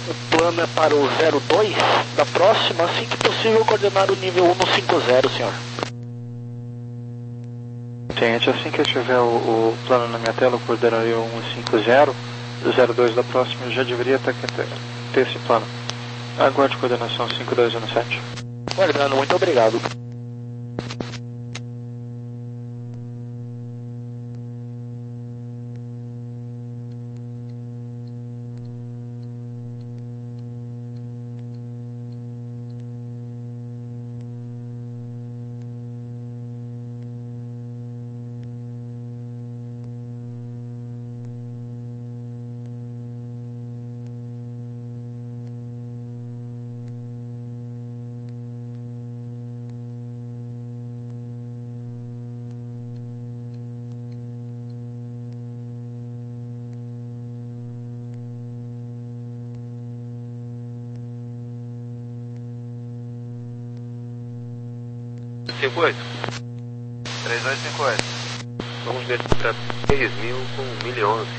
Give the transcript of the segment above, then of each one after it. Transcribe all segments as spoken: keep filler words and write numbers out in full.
O plano é para o zero dois da próxima, assim que possível coordenar o nível cento e cinquenta, senhor. Gente, assim que eu tiver o, o plano na minha tela, eu coordenarei o cento e cinquenta, zero dois da próxima, eu já deveria ter, ter, ter esse plano. Aguarde coordenação cinco dois um sete. Guardando, muito obrigado. cinco oito. três dois cinco oito. Vamos descer para seis mil com mil e onze.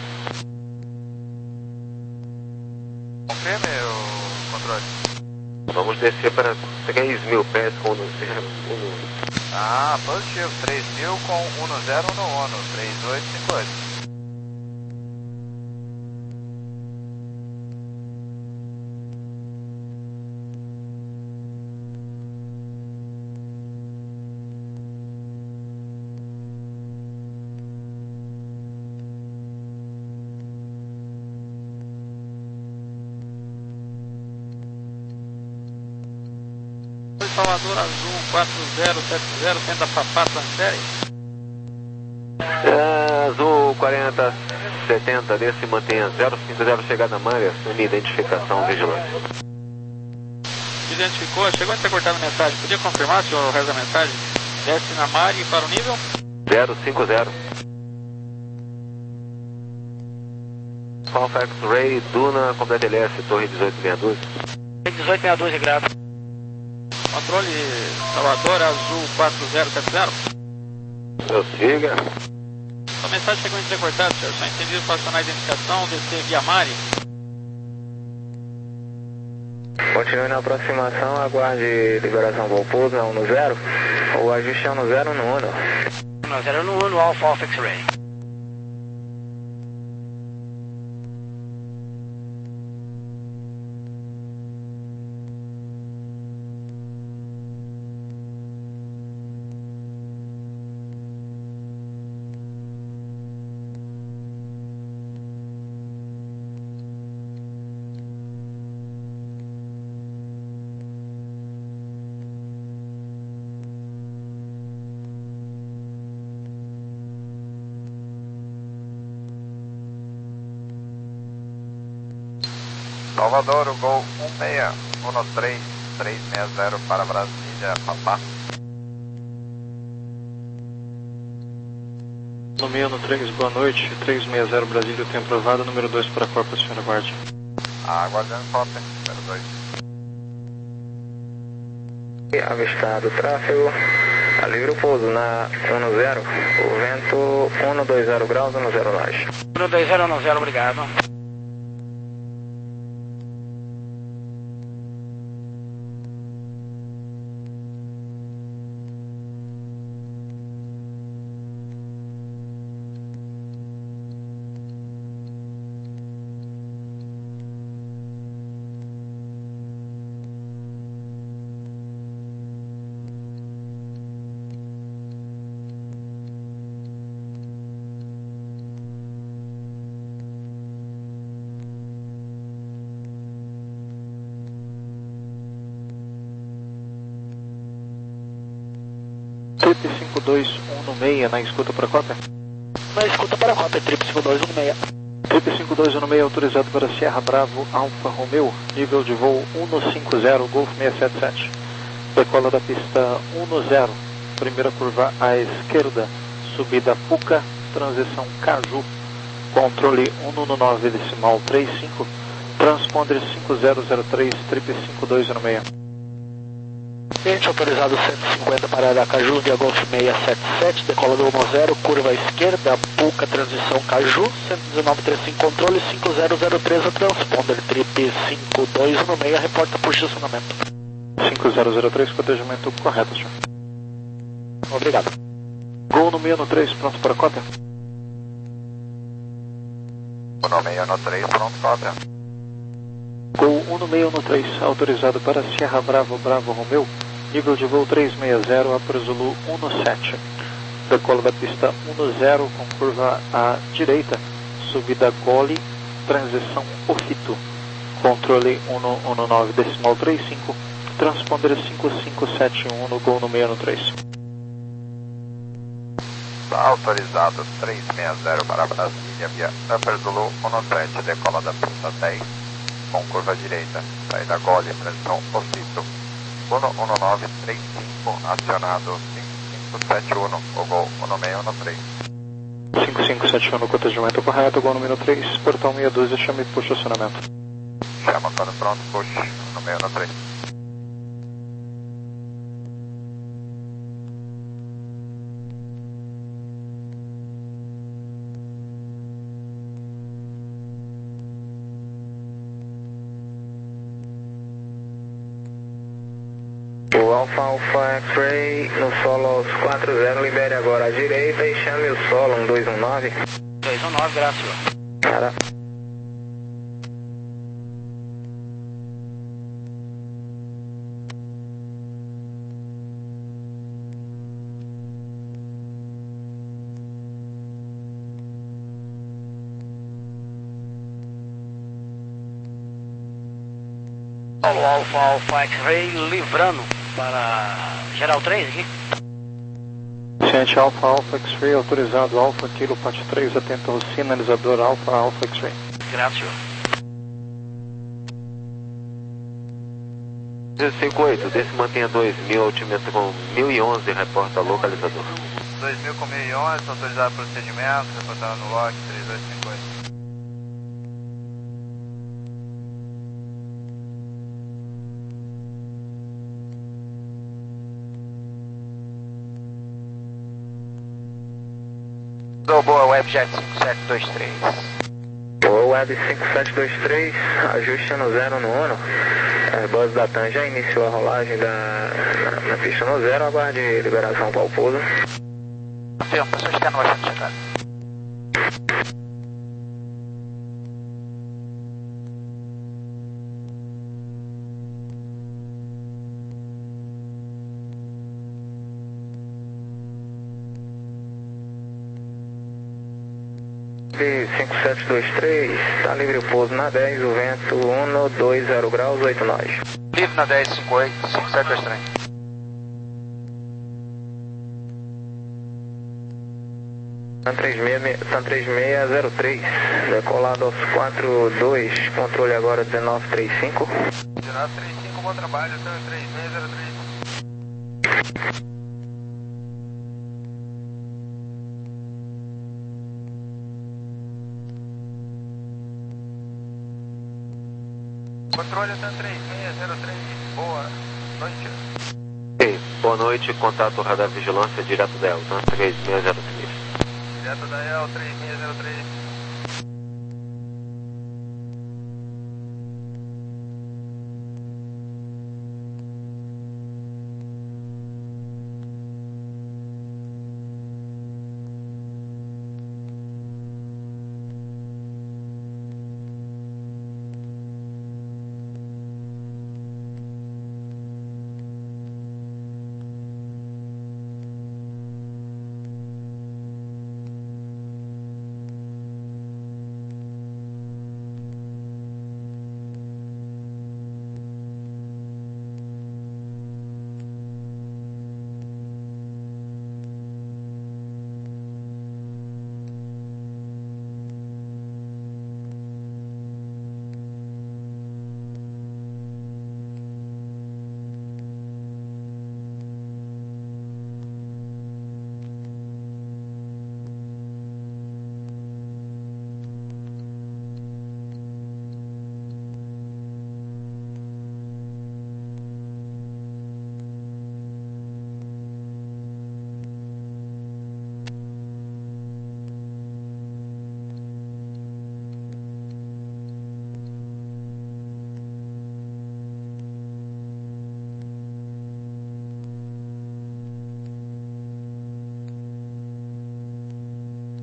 Confirme o controle. Vamos descer para três mil pés com um zero um. Ah, positivo. três mil com um zero no ONU. três dois cinco oito. Salvador Azul quatro zero sete zero, tenta papá transfere. É, Azul quarenta setenta, desce e mantenha zero cinco zero, chegada na Mari, assume identificação vigilante. Identificou, chegou a ser cortada a mensagem. Podia confirmar, senhor, o resto da mensagem? Desce na Mari para o nível? zero cinco zero. Alpha X-Ray, Duna, completa L S, torre dezoito sessenta e dois. dezoito sessenta e dois, grave. Controle Salvador Azul quatro zero sete zero. Prossiga. A mensagem chegou entrecortada, senhor. Só entendido para acionar a identificação, descer via Mari. Continue na aproximação, aguarde liberação voo pouso na um zero. O ajuste é um zero no Uno. um zero no Uno, Alpha Alpha X-Ray. Salvador, o Gol um seis um três três seis zero para Brasília, papá. No meio no três, boa noite, três seis zero Brasília, tem aprovado, número dois para a Corpo, senhora guarde. Aguardando falta, número dois. Avistado o tráfego, a livre o pouso na um zero, o vento cento e vinte graus, um zero norte. cento e vinte, um zero, obrigado. Trip cinco dois um seis, na escuta para a Cópia? Na escuta para a Cópia, Trip cinco dois um seis. Trip cinco dois um seis, autorizado para Sierra Bravo, Alfa Romeo, nível de voo cento e cinquenta, Golf seiscentos e setenta e sete. Decola da pista dez, primeira curva à esquerda, subida Puca, transição Caju, controle cento e dezenove decimal trinta e cinco, transponder cinco zero zero três, Trip cinco dois um seis. Cliente autorizado cento e cinquenta para Aracaju, via Golf seiscentos e setenta e sete, decola do dez, curva esquerda, Puca, transição Caju, cento e dezenove trinta e cinco, controle cinco zero zero três, a transponder, trip cinco dois um seis, reporta por estacionamento. cinco zero zero três, cotejamento correto, senhor. Obrigado. Gol no meio no três, pronto para cópia. Gol no meio no três, pronto, cópia. Gol um no meio no três, autorizado para Sierra Bravo, Bravo Romeu, nível de voo trezentos e sessenta, Upper Zulu um sete. Decola da pista um zero com curva à direita, subida Gole, transição Ofito, controle um nove decimal trinta e cinco, transponder cinco cinco sete um no Gol no meio no três. Autorizado trezentos e sessenta para Brasília, via Upper Zulu um sete, decola da pista dez, com curva direita, saída Gole, transição Ofito, um nove três cinco, acionado cinco cinco sete um, o Gol um seis um três. cinco cinco sete um no cotejamento correto, Gol número três, portão meia dúzia, chame por estacionamento. Chama quando pronto, push, um seis um três. O Alfa Alfa X-Ray no solo aos quatro zero, libere agora à direita e chame o solo um dois um nove. dois um nove, graças. Cara. O Alfa Alfa X-Ray livrando para geral três aqui. Ciente Alfa Alfa X-Ray, autorizado Alfa Kilo Pat três, atento ao sinalizador Alfa Alfa X-Ray. Graças. cinco oito, desse mantenha dois mil, altimento com mil e onze, reporta localizador. dois mil com mil e onze, autorizado procedimento, reportando no log três dois cinco oito. Boa Webjet cinco sete dois três. Boa Web cinco sete dois três, ajuste no zero no Uno. Airbus da TAM já iniciou a rolagem da, na, na pista no zero, aguarde liberação para o pouso. Confirma, passou de canoa achando chegado. cinco sete dois três, está livre o pouso na dez, o vento um dois zero graus, oito nós. Livre na dez, cinco oito, cinco sete dois três. Sun três seis zero três, decolado aos quatro dois, controle agora dezenove trinta e cinco. dezenove trinta e cinco, bom trabalho, Sun três seis zero três. Controle Sun três seis zero três, boa noite. Ei, boa noite, contato radar vigilância direto da Elton três seis zero três. Direto da E L três seis zero três.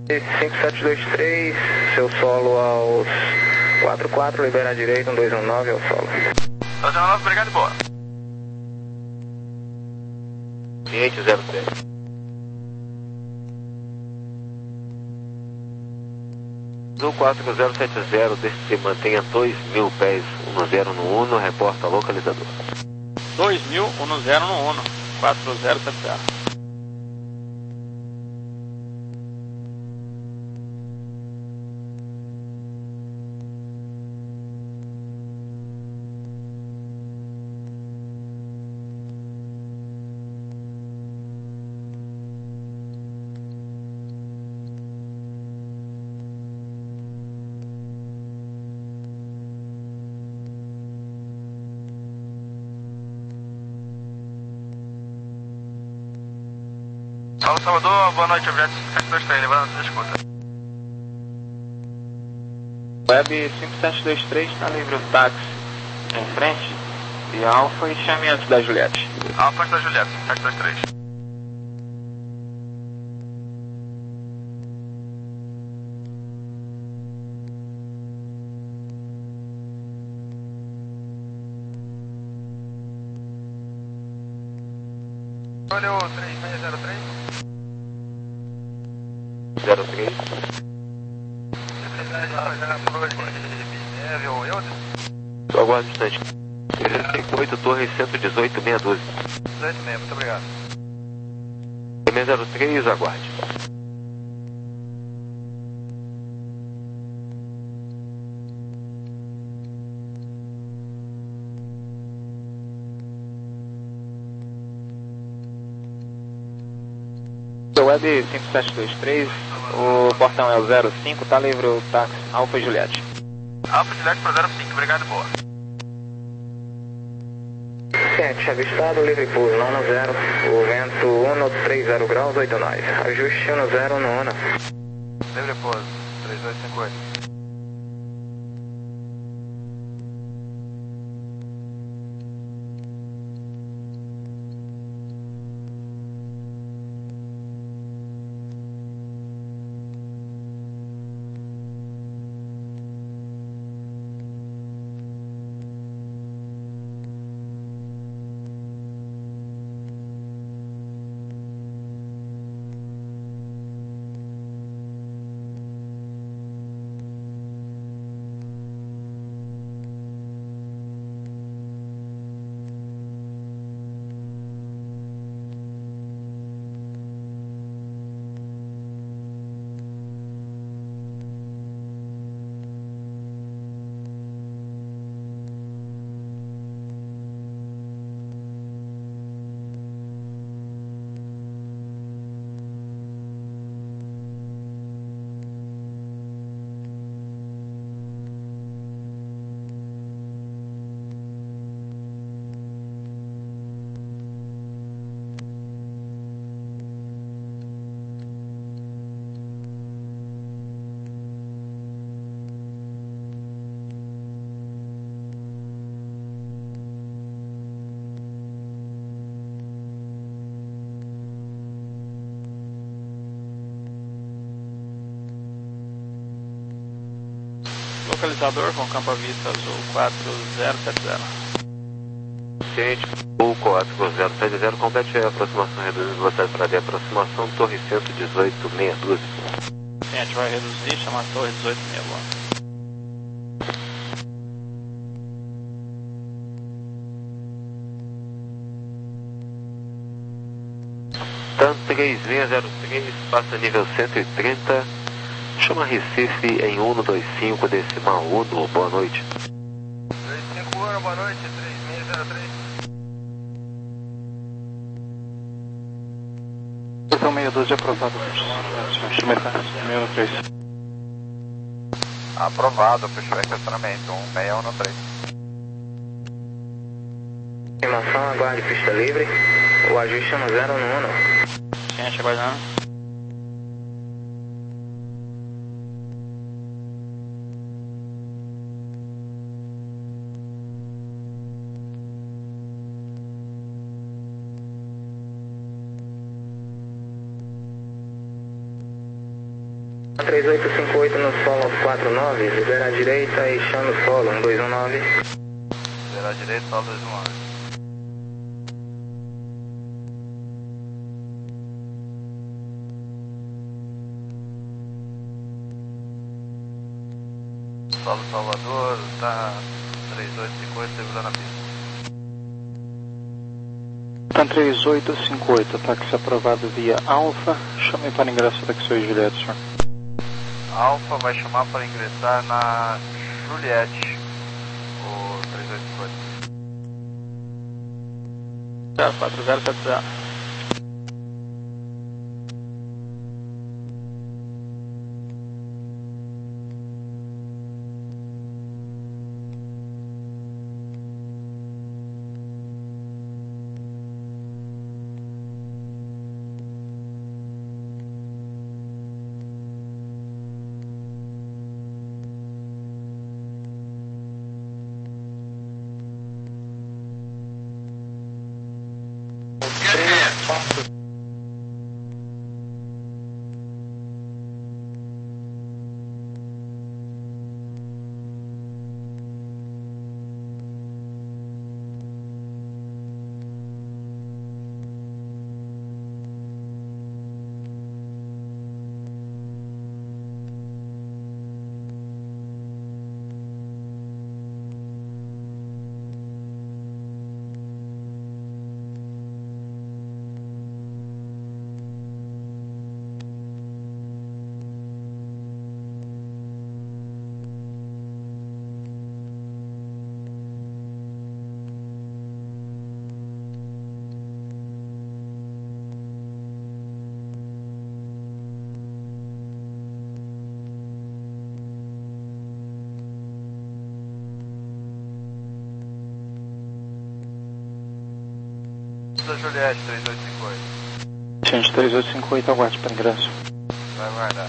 cinco sete dois três, seu solo aos quatro quatro, libera a direita, um dois um nove ao solo. dois um nove, obrigado e boa. Cliente zero sete. No quatro zero sete zero, se mantenha dois mil pés, um zero no Uno, reporta localizador. dois mil, um zero no Uno, quatro zero sete zero. Salve Salvador, boa noite, objeto cinco sete dois três, levando a escuta. Web cinco sete dois três, está livre o táxi em frente e Alfa e chame antes da Juliette. Alfa antes da Juliette, cinco sete dois três. Olha o três seis zero três. zero três. Só aguarde um instante. trinta e oito, Torre cento e dezoito, meia dúzia. dezoito meia, muito obrigado. seis zero três, aguarde. Web cinco sete dois três, o portão é o zero cinco, está livre o táxi Alfa e Juliette. Alfa Juliette para zero cinco, obrigado e boa. Ciente, avistado, livre por nono zero, o vento um três zero graus, oito nós. Ajuste um zero no Uno. Livre pouso, três dois cinco oito. Localizador com campo à vista azul quatro zero sete zero. Ciente, o quatro zero sete zero, complete a aproximação reduzindo velocidade para de aproximação, Torre cento e dezoito, meia dúzia. Ciente, vai reduzir, chama a Torre dezoito meia boa. TAM três seis zero três, passa nível cento e trinta, chama Recife em um dois cinco, decimal Uno, boa noite. dois cinco Uno, boa noite, três seis zero três. Então meia dúzia aprovado. meia três. Aprovado, fechou o estacionamento, um seis um três. Informação, aguarde pista livre, o ajuste é um zero no Uno. Ciente, aguardando. três oito cinco oito no solo quatro nove, libera a direita e chama o solo um dois um nove. Libera a direita, solo dois um nove. Solo Salvador, tá três oito cinco oito, segurando a pista. TAM três oito cinco oito, táxi aprovado via Alfa, chame para ingresso da Taxi Juliette, senhor. Alfa vai chamar para ingressar na Juliette, o três oito cinco oito. zero quatro zero sete zero. Da Juliette, três oito cinco oito. Gente, três oito cinco oito, aguarde para ingresso. Vai guardar.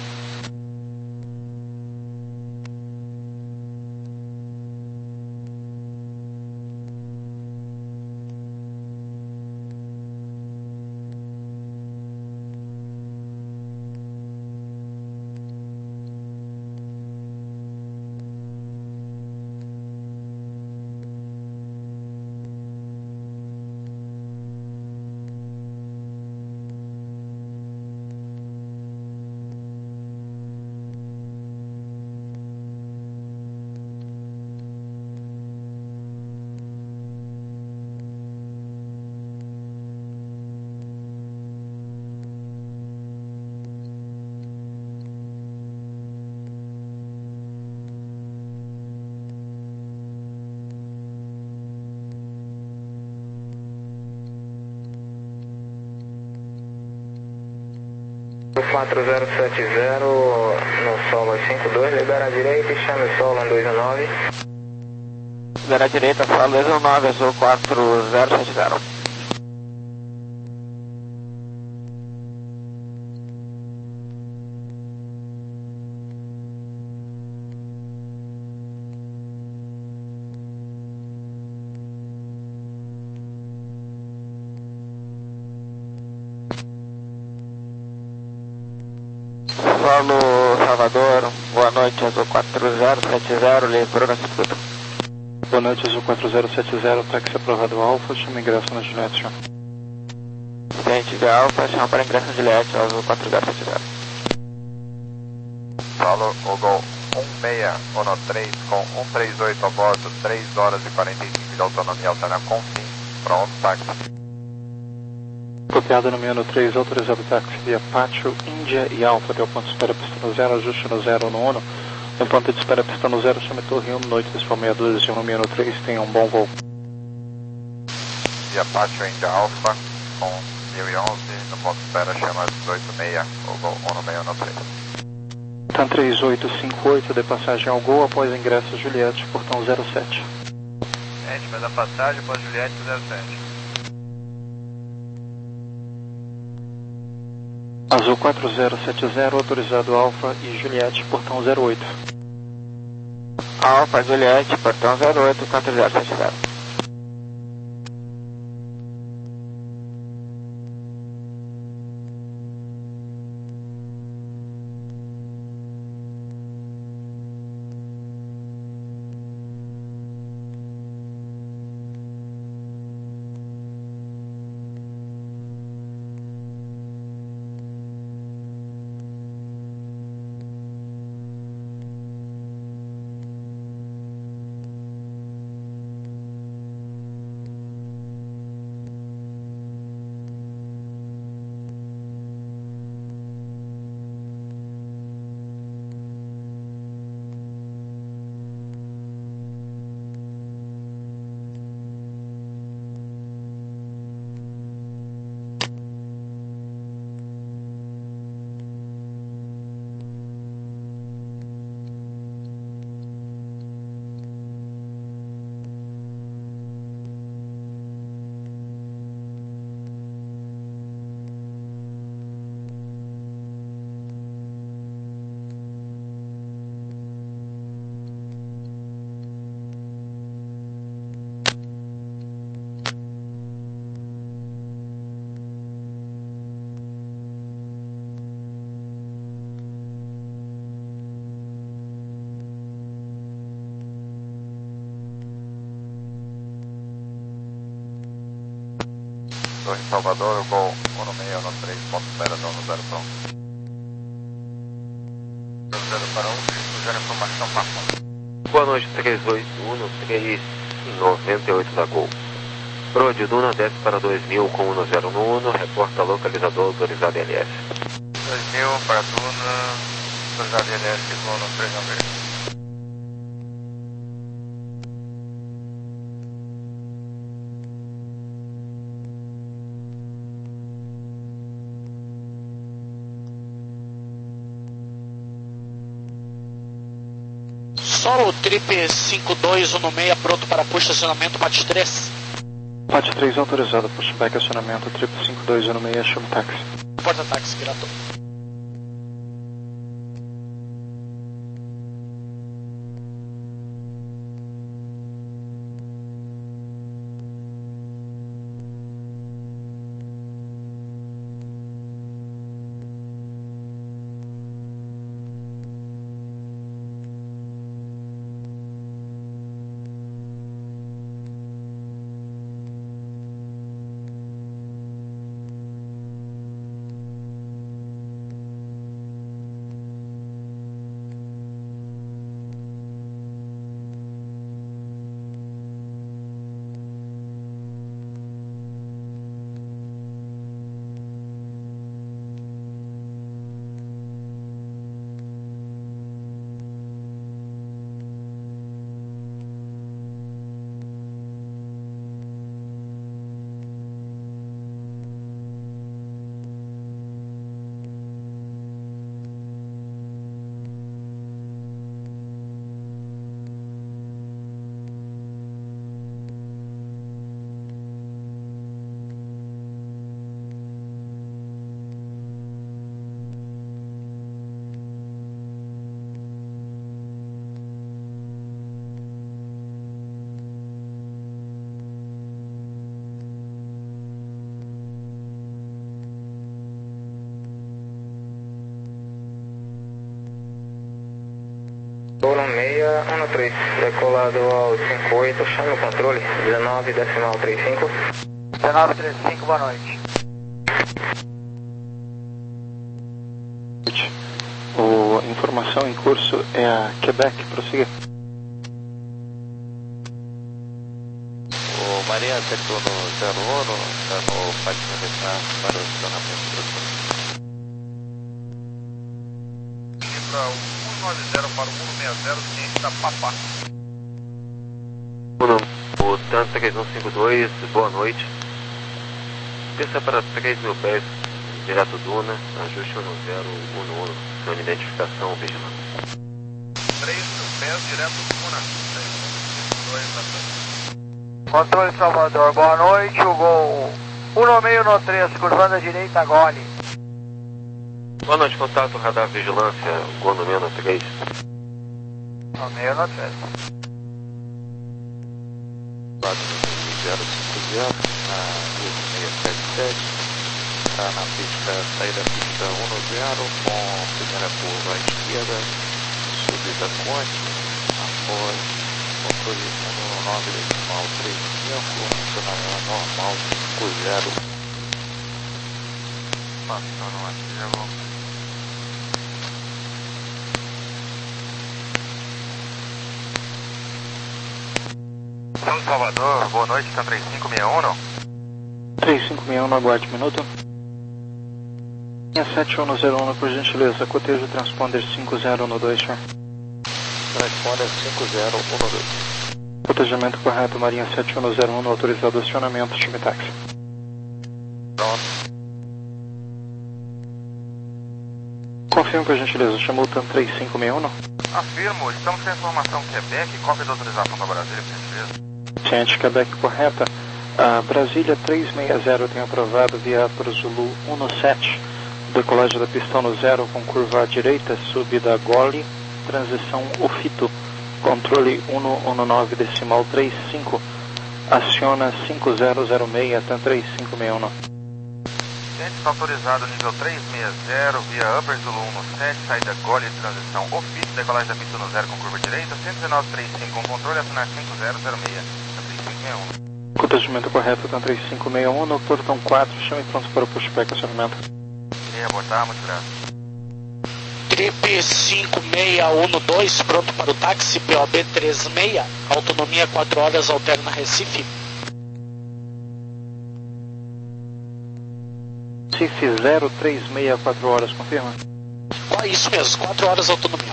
quatro zero sete zero no solo cinco dois, libera a direita e chame o solo um dois um nove. Libera a direita, solo dois um nove, azul quatro zero sete zero. Solo Salvador, boa noite, azul quatro zero sete zero, livrou na disputa. Boa noite, azul quatro zero sete zero, táxi aprovado Alfa, chame ingresso na Juliette, senhor. Cliente de Alfa, chama para ingresso na Juliette, azul quatro zero sete zero. Solo Hugo um seis um três com um três oito a bordo, três horas e quarenta e cinco de autonomia alterna com fim, pronto, táxi. Copiado no meio três, autorizado táxi via Pátio, Índia e Alfa, deu ponto de espera pista no zero, ajuste no zero no Uno. Em ponto de espera pista no zero, chame Torre um, noite Decimal seis dois de um no meio três, tenha um bom voo. Via Pátio Índia Alfa, com mil e onze, no ponto de espera chama dezoito seis, o Gol um seis um três. TAM três oito cinco oito, de passagem ao Gol após ingresso Juliette, portão zero sete. Gente, vai dar passagem após Juliette zero sete. Azul quatro zero sete zero, autorizado Alfa e Juliette, portão zero oito. Alfa, Juliette, portão zero oito, quatro zero sete zero. Torre Salvador, Gol um seis um três, ponto zero, dono zero para um. zero para um, usando informação para fora. Boa noite, três oito um, três noventa e oito da Gol. Pro de Duna, desce para dois mil com um zero um um, reporta localizador autorizado L S. dois mil para Duna, autorizado L S, voo no três nove. Solo Trip cinco dois um seis pronto para push acionamento P A T três. P A T três autorizado, pushback acionamento Trip cinco dois um seis, chama táxi. Porta táxi, grato. Gol seis um três, decolado ao cinco oito, chame o controle, dezenove decimal trinta e cinco. dezenove trinta e cinco, boa noite. O informação em curso é a Quebec, prossiga. O Maria acertou no zero um, está no patinho de trás para o acionamento do para o um nove zero para o um seis zero, ciente da Papá. O TAN três um cinco dois, boa noite. Desça para três mil pés, direto Duna, ajuste um zero um um, sua identificação vigilante. três mil pés, direto Duna, três um cinco dois da TAN. Controle Salvador, boa noite, o Gol um seis um três, curvando à direita, Gole. Boa noite, contato radar vigilância, Gol no menos três. um seis um três. quatro zero cinco zero, na Rio seis sete sete, está na pista, saída da pista um zero, com primeira curva à esquerda, subida Conte, após controle um nove decimal três cinco, funcionamento normal cinco zero. Passando ativo. São Salvador, boa noite, está três cinco seis um. três cinco seis um, aguarde minuto. sete um zero um, por gentileza, cotejo transponder cinco zero um dois, senhor. Transponder cinco zero um dois. Cotejamento correto, Marinha sete um zero um, autorizado acionamento, time táxi. Pronto. Confirme, por gentileza, chamou o TAN três cinco seis um? Afirmo, estamos com a informação Quebec, cópia da autorização da Brasília, por gentileza. Ciente, Quebec correta. A Brasília três seis zero tem aprovado via para Zulu um sete, decolagem da pista no zero com curva à direita, subida Gole, transição Ofito, controle um nove decimal trinta e cinco, aciona cinco zero zero seis, TAN três cinco seis um. Ciente, está autorizado nível três seis zero, via Upper Zulu um sete, saída Gole, transição Ofito, decolagem da pista no zero com curva à direita, cento e dezenove trinta e cinco, com controle, acionar cinco zero zero seis, TAN três cinco seis um. Procedimento correto, TAM três cinco seis um, no portão quatro, chame pronto para o pushback acionamento. Queria abortar, muito grato. Trip cinco seis um dois, pronto para o táxi, P O B trinta e seis, autonomia quatro horas, alterna Recife. Recife zero três seis, quatro horas, confirma? Ah, isso mesmo, quatro horas autonomia.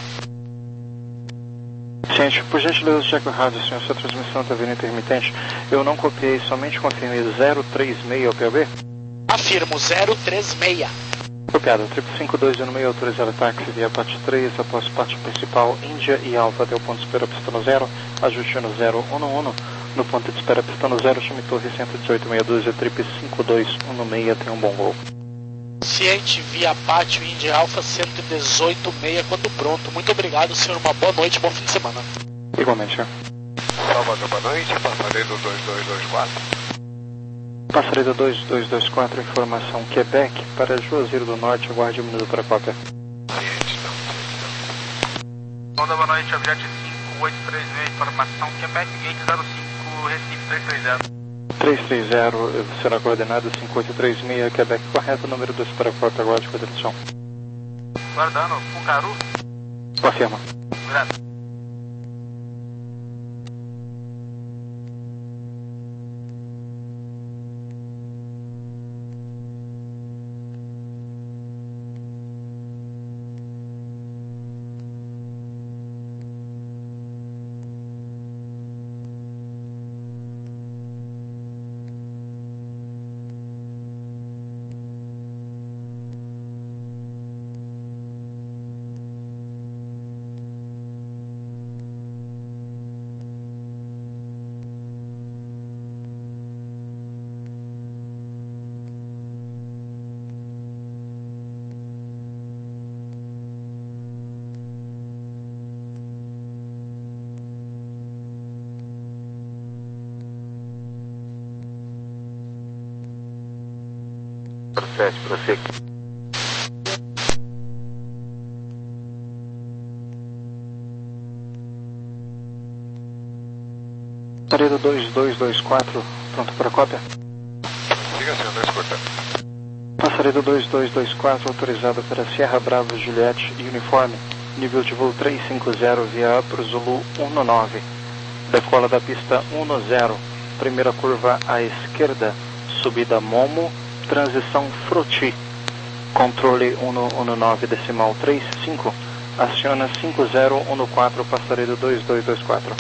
Gente, por gentileza, cheque o rádio, senhor, sua transmissão está vindo intermitente. Eu não copiei, somente confirmei zero três seis, o P O B? Afirmo, zero três seis. Copiado, trip cinco dois no meio, autorizado táxi via parte três, após parte principal, Índia e Alfa até o ponto de espera pistão zero, ajuste no zero um um, no ponto de espera pistão zero, chame torre cento e dezoito, meia dúzia, trip cinco dois um seis, tem um bom voo. Ciente via Pátio Índia Alfa cento e dezoito seis, quando pronto. Muito obrigado, senhor, uma boa noite, bom fim de semana. Igualmente, senhor. Salvador, boa noite, passaredo dois dois dois quatro. Passaredo dois dois dois quatro, informação Quebec, para Juazeiro do Norte, aguarde um minuto para a cópia. Onda, boa noite, objeto cinco oito três seis, informação Quebec, gate zero cinco, Recife três três zero. três três zero, será coordenado cinco oito três seis, Quebec, correto, número dois para a cópia, aguarde com a direção. Guardando, Pucaru. Confirma. Obrigado. sete, prossiga. Passaredo dois dois dois quatro, pronto para a cópia? Siga, senhor, dois portanto. Passaredo dois dois dois quatro, autorizado para Sierra Bravo, Juliette e Uniforme, nível de voo trezentos e cinquenta via para o Zulu dezenove, decola da pista dez, primeira curva à esquerda, subida Momo, transição Froti, controle cento e nove decimal trinta e cinco, aciona cinco zero um quatro, passaredo dois dois dois quatro.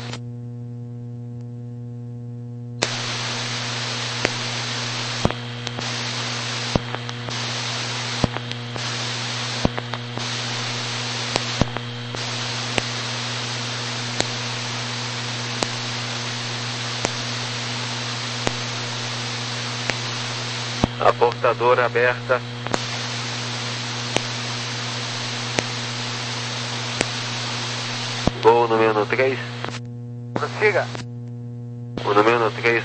A portadora aberta. Gol número três. Prossiga. O número três